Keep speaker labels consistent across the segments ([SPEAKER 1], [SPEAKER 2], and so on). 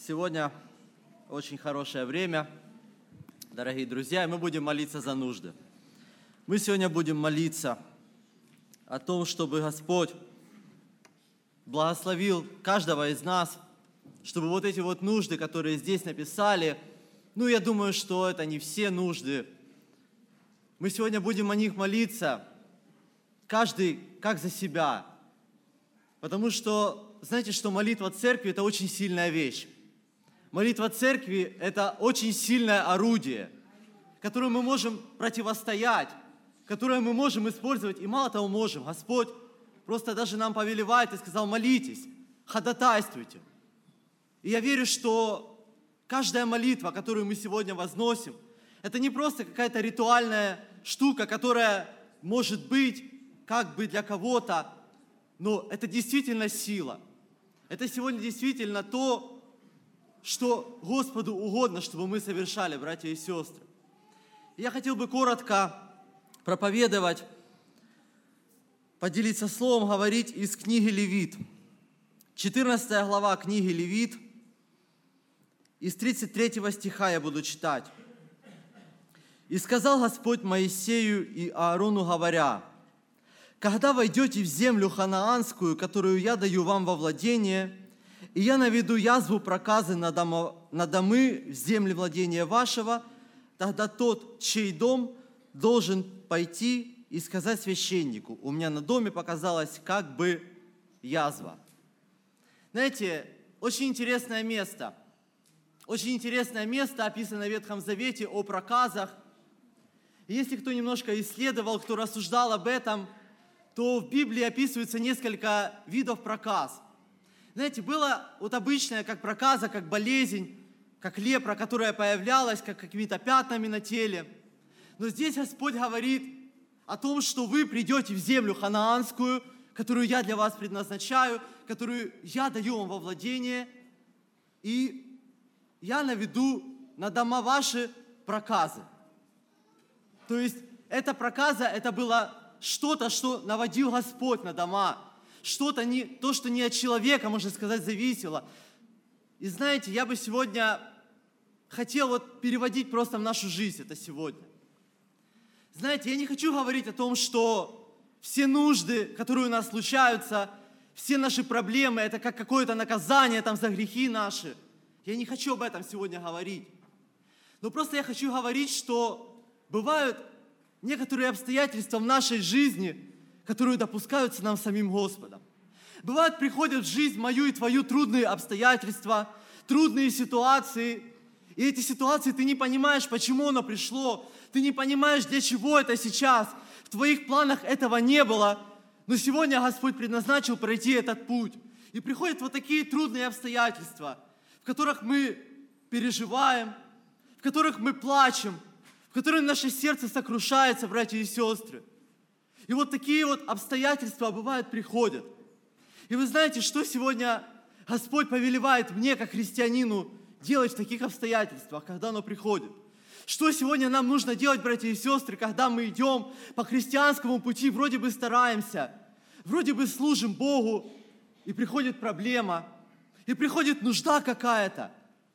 [SPEAKER 1] Сегодня очень хорошее время, дорогие друзья, и мы будем молиться за нужды. Мы сегодня будем молиться о том, чтобы Господь благословил каждого из нас, чтобы вот эти вот нужды, которые здесь написали, я думаю, что это не все нужды. Мы сегодня будем о них молиться, каждый как за себя. Потому что, знаете, что молитва церкви – это очень сильная вещь. Молитва церкви – это очень сильное орудие, которое мы можем противостоять, которое мы можем использовать. И мало того можем. Господь просто даже нам повелевает и сказал: молитесь, ходатайствуйте. И я верю, что каждая молитва, которую мы сегодня возносим, это не просто какая-то ритуальная штука, которая может быть как бы для кого-то, но это действительно сила. Это сегодня действительно то, что Господу угодно, чтобы мы совершали, братья и сестры. Я хотел бы коротко проповедовать, поделиться словом, говорить из книги Левит. 14 глава книги Левит, из 33 стиха я буду читать. «И сказал Господь Моисею и Аарону, говоря: когда войдете в землю ханаанскую, которую я даю вам во владение, и я наведу язву проказы на домы в земле владения вашего, тогда тот, чей дом, должен пойти и сказать священнику: у меня на доме показалась как бы язва». Знаете, очень интересное место. Очень интересное место описано в Ветхом Завете о проказах. И если кто немножко исследовал, кто рассуждал об этом, то в Библии описывается несколько видов проказ. Знаете, было вот обычное, как проказа, как болезнь, как лепра, которая появлялась, как какими-то пятнами на теле. Но здесь Господь говорит о том, что вы придете в землю ханаанскую, которую я для вас предназначаю, которую я даю вам во владение, и я наведу на дома ваши проказы. То есть эта проказа, это было что-то, что наводил Господь на дома, что-то, то, что не от человека, можно сказать, зависело. И знаете, я бы сегодня хотел переводить просто в нашу жизнь это сегодня. Знаете, я не хочу говорить о том, что все нужды, которые у нас случаются, все наши проблемы, это как какое-то наказание за грехи наши. Я не хочу об этом сегодня говорить. Но просто я хочу говорить, что бывают некоторые обстоятельства в нашей жизни, которые допускаются нам самим Господом. Бывает, приходят в жизнь мою и твою трудные обстоятельства, трудные ситуации, и эти ситуации ты не понимаешь, почему оно пришло, ты не понимаешь, для чего это сейчас. В твоих планах этого не было, но сегодня Господь предназначил пройти этот путь. И приходят такие трудные обстоятельства, в которых мы переживаем, в которых мы плачем, в которых наше сердце сокрушается, братья и сестры. И такие обстоятельства, бывают, приходят. И вы знаете, что сегодня Господь повелевает мне, как христианину, делать в таких обстоятельствах, когда оно приходит? Что сегодня нам нужно делать, братья и сестры, когда мы идем по христианскому пути, вроде бы стараемся, вроде бы служим Богу, и приходит проблема, и приходит нужда какая-то.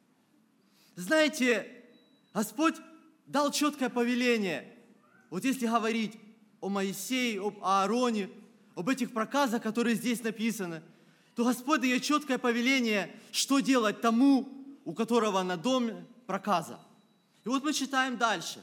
[SPEAKER 1] Знаете, Господь дал четкое повеление. Если говорить о Моисее, об Аароне, об этих проказах, которые здесь написаны, то Господь дает четкое повеление, что делать тому, у которого на доме проказа. И мы читаем дальше.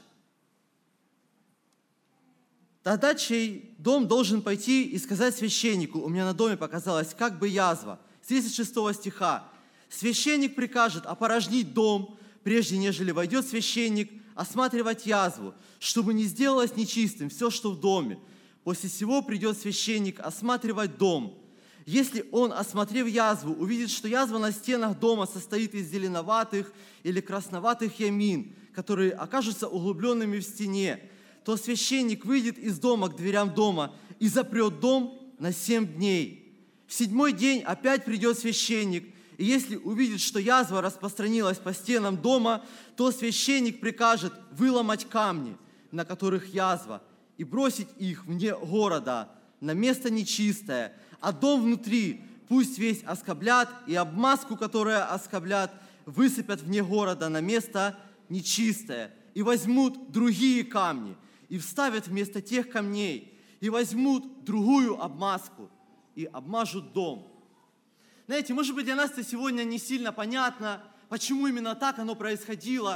[SPEAKER 1] Тогда чей дом должен пойти и сказать священнику: у меня на доме показалась как бы язва. С 36 стиха. Священник прикажет опорожнить дом, прежде нежели войдет священник, осматривать язву, чтобы не сделалось нечистым все, что в доме. После сего придет священник осматривать дом. Если он, осмотрев язву, увидит, что язва на стенах дома состоит из зеленоватых или красноватых ямин, которые окажутся углубленными в стене, то священник выйдет из дома к дверям дома и запрет дом на 7 дней. В 7-й день опять придет священник, и если увидит, что язва распространилась по стенам дома, то священник прикажет выломать камни, на которых язва, и бросить их вне города, на место нечистое, а дом внутри пусть весь оскоблят, и обмазку, которая оскоблят, высыпят вне города на место нечистое, и возьмут другие камни, и вставят вместо тех камней, и возьмут другую обмазку, и обмажут дом». Знаете, может быть, для нас это сегодня не сильно понятно, почему именно так оно происходило.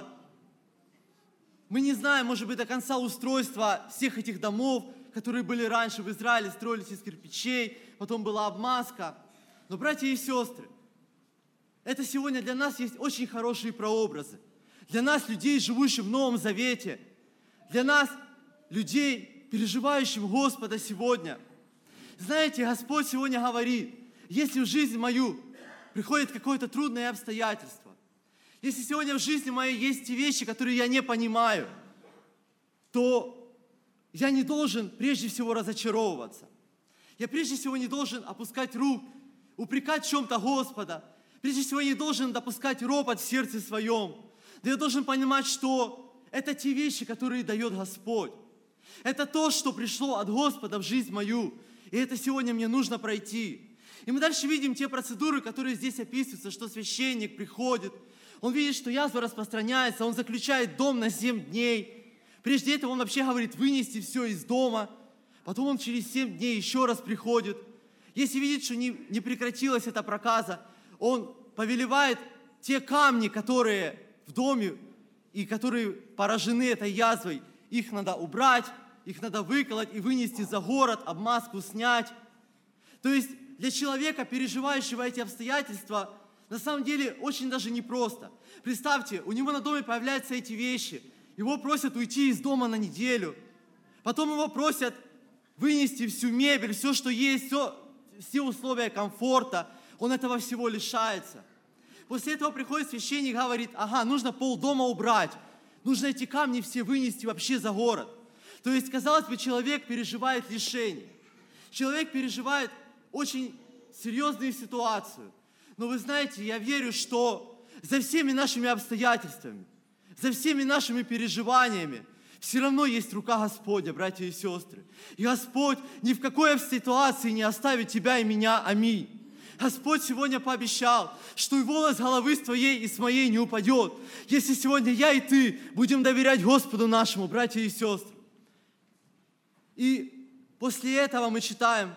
[SPEAKER 1] Мы не знаем, может быть, до конца устройства всех этих домов, которые были раньше в Израиле, строились из кирпичей, потом была обмазка. Но, братья и сестры, это сегодня для нас есть очень хорошие прообразы. Для нас, людей, живущих в Новом Завете, для нас, людей, переживающих Господа сегодня. Знаете, Господь сегодня говорит: если в жизнь мою приходит какое-то трудное обстоятельство, если сегодня в жизни моей есть те вещи, которые я не понимаю, то я не должен прежде всего разочаровываться. Я прежде всего не должен опускать рук, упрекать в чем-то Господа. Прежде всего не должен допускать ропот в сердце своем. Да я должен понимать, что это те вещи, которые дает Господь. Это то, что пришло от Господа в жизнь мою. И это сегодня мне нужно пройти. И мы дальше видим те процедуры, которые здесь описываются, что священник приходит, он видит, что язва распространяется, он заключает дом на 7 дней. Прежде этого он вообще говорит вынести все из дома. Потом он через 7 дней еще раз приходит. Если видит, что не прекратилась эта проказа, он повелевает те камни, которые в доме и которые поражены этой язвой, их надо убрать, их надо выколоть и вынести за город, обмазку снять. То есть для человека, переживающего эти обстоятельства, на самом деле очень даже непросто. Представьте, у него на доме появляются эти вещи, его просят уйти из дома на неделю, потом его просят вынести всю мебель, все, что есть, все условия комфорта, он этого всего лишается. После этого приходит священник и говорит: ага, нужно полдома убрать, нужно эти камни все вынести вообще за город. То есть, казалось бы, человек переживает лишение, человек переживает очень серьезную ситуацию. Но вы знаете, я верю, что за всеми нашими обстоятельствами, за всеми нашими переживаниями все равно есть рука Господня, братья и сестры. И Господь ни в какой ситуации не оставит тебя и меня. Аминь. Господь сегодня пообещал, что и волос головы с твоей и с моей не упадет, если сегодня я и ты будем доверять Господу нашему, братья и сестры. И после этого мы читаем,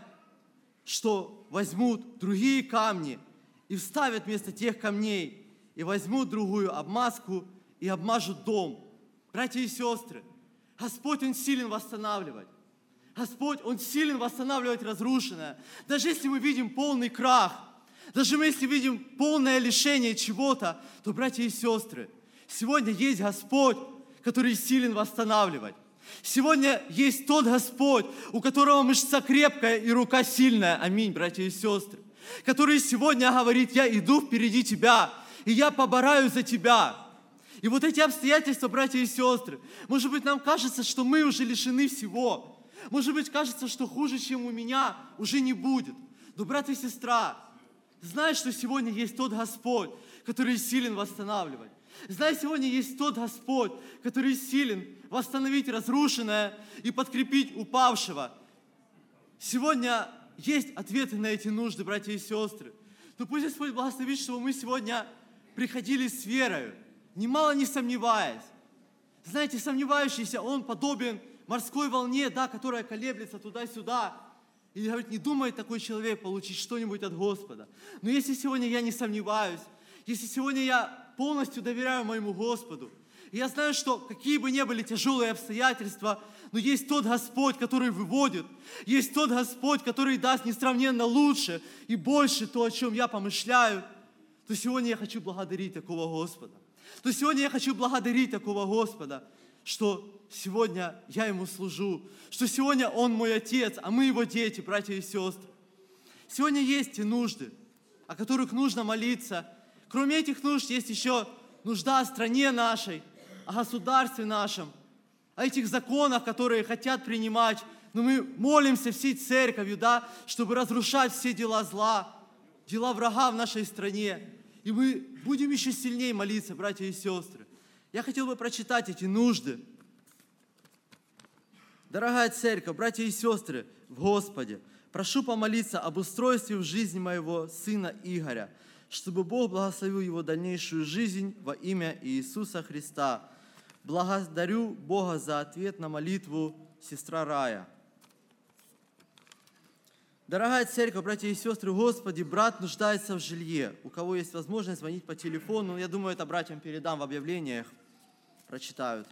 [SPEAKER 1] что возьмут другие камни и вставят вместо тех камней, и возьмут другую обмазку и обмажут дом. Братья и сестры, Господь, Он силен восстанавливать. Господь, Он силен восстанавливать разрушенное. Даже если мы видим полный крах, даже если видим полное лишение чего-то, то, братья и сестры, сегодня есть Господь, который силен восстанавливать. Сегодня есть тот Господь, у которого мышца крепкая и рука сильная. Аминь, братья и сестры. Который сегодня говорит: я иду впереди тебя, и я побораю за тебя. И вот эти обстоятельства, братья и сестры, может быть, нам кажется, что мы уже лишены всего. Может быть, кажется, что хуже, чем у меня, уже не будет. Но, брат и сестра, знай, что сегодня есть тот Господь, который силен восстанавливать. Знай, сегодня есть тот Господь, который силен восстановить разрушенное и подкрепить упавшего. Сегодня есть ответы на эти нужды, братья и сестры. Но пусть Господь благословит, чтобы мы сегодня приходили с верою, немало не сомневаясь. Знаете, сомневающийся, он подобен морской волне, да, которая колеблется туда-сюда. И говорит, не думает такой человек получить что-нибудь от Господа. Но если сегодня я не сомневаюсь, если сегодня я полностью доверяю моему Господу, и я знаю, что какие бы ни были тяжелые обстоятельства, но есть тот Господь, который выводит, есть тот Господь, который даст несравненно лучше и больше то, о чем я помышляю, то сегодня я хочу благодарить такого Господа. То сегодня я хочу благодарить такого Господа, что сегодня я Ему служу, что сегодня Он мой Отец, а мы Его дети, братья и сестры. Сегодня есть те нужды, о которых нужно молиться. Кроме этих нужд есть еще нужда о стране нашей, о государстве нашем, о этих законах, которые хотят принимать. Но мы молимся всей церковью, да, чтобы разрушать все дела зла, дела врага в нашей стране. И мы будем еще сильнее молиться, братья и сестры. Я хотел бы прочитать эти нужды. Дорогая церковь, братья и сестры в Господе, прошу помолиться об устройстве в жизни моего сына Игоря, чтобы Бог благословил его дальнейшую жизнь во имя Иисуса Христа. Благодарю Бога за ответ на молитву, сестра Рая. Дорогая церковь, братья и сестры, Господи, брат нуждается в жилье. У кого есть возможность звонить по телефону, я думаю, это братьям передам в объявлениях, прочитают.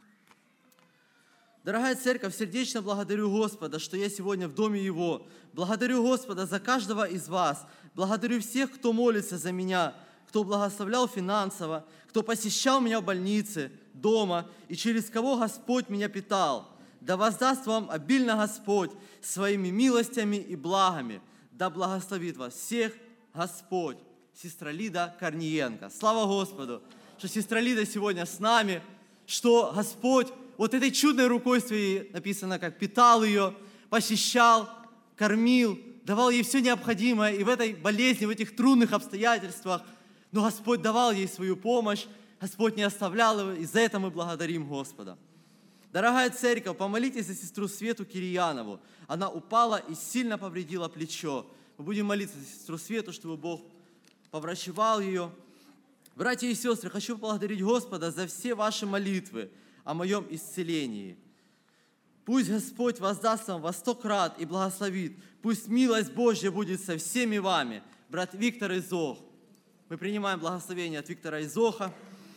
[SPEAKER 1] Дорогая церковь, сердечно благодарю Господа, что я сегодня в доме Его. Благодарю Господа за каждого из вас. Благодарю всех, кто молится за меня, кто благословлял финансово, кто посещал меня в больнице, дома и через кого Господь меня питал. Да воздаст вам обильно Господь своими милостями и благами. Да благословит вас всех Господь. Сестра Лида Корниенко. Слава Господу, что сестра Лида сегодня с нами, что Господь вот этой чудной рукой своей, написано, как питал ее, посещал, кормил, давал ей все необходимое. И в этой болезни, в этих трудных обстоятельствах, но Господь давал ей свою помощь, Господь не оставлял его, и за это мы благодарим Господа. Дорогая церковь, помолитесь за сестру Свету Кириянову. Она упала и сильно повредила плечо. Мы будем молиться за сестру Свету, чтобы Бог поврачевал ее. Братья и сестры, хочу поблагодарить Господа за все ваши молитвы о моем исцелении. Пусть Господь воздаст вам во 100 крат и благословит. Пусть милость Божья будет со всеми вами. Брат Виктор Изох. Мы принимаем благословение от Виктора Изоха.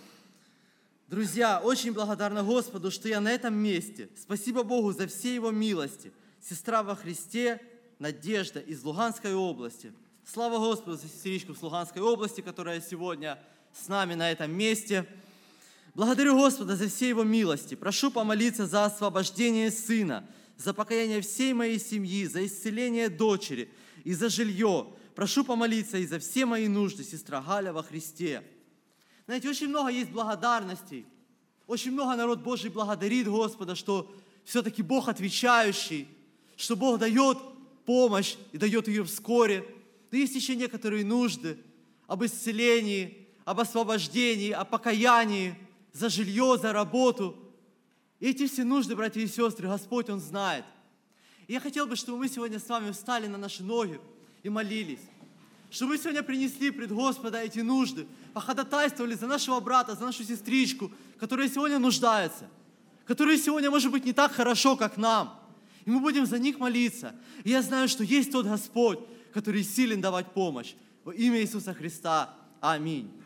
[SPEAKER 1] Друзья, очень благодарна Господу, что я на этом месте. Спасибо Богу за все Его милости. Сестра во Христе Надежда из Луганской области. Слава Господу за сестричку с Луганской области, которая сегодня с нами на этом месте. Благодарю Господа за все Его милости. Прошу помолиться за освобождение сына, за покаяние всей моей семьи, за исцеление дочери и за жилье. Прошу помолиться и за все мои нужды, сестра Галя во Христе. Знаете, очень много есть благодарностей. Очень много народ Божий благодарит Господа, что все-таки Бог отвечающий, что Бог дает помощь и дает ее вскоре. Но есть еще некоторые нужды об исцелении, об освобождении, о покаянии, за жилье, за работу. И эти все нужды, братья и сестры, Господь, Он знает. И я хотел бы, чтобы мы сегодня с вами встали на наши ноги и молились. Чтобы мы сегодня принесли пред Господа эти нужды, походатайствовали за нашего брата, за нашу сестричку, которая сегодня нуждается, которая сегодня, может быть, не так хорошо, как нам. И мы будем за них молиться. И я знаю, что есть тот Господь, который силен давать помощь. Во имя Иисуса Христа. Аминь.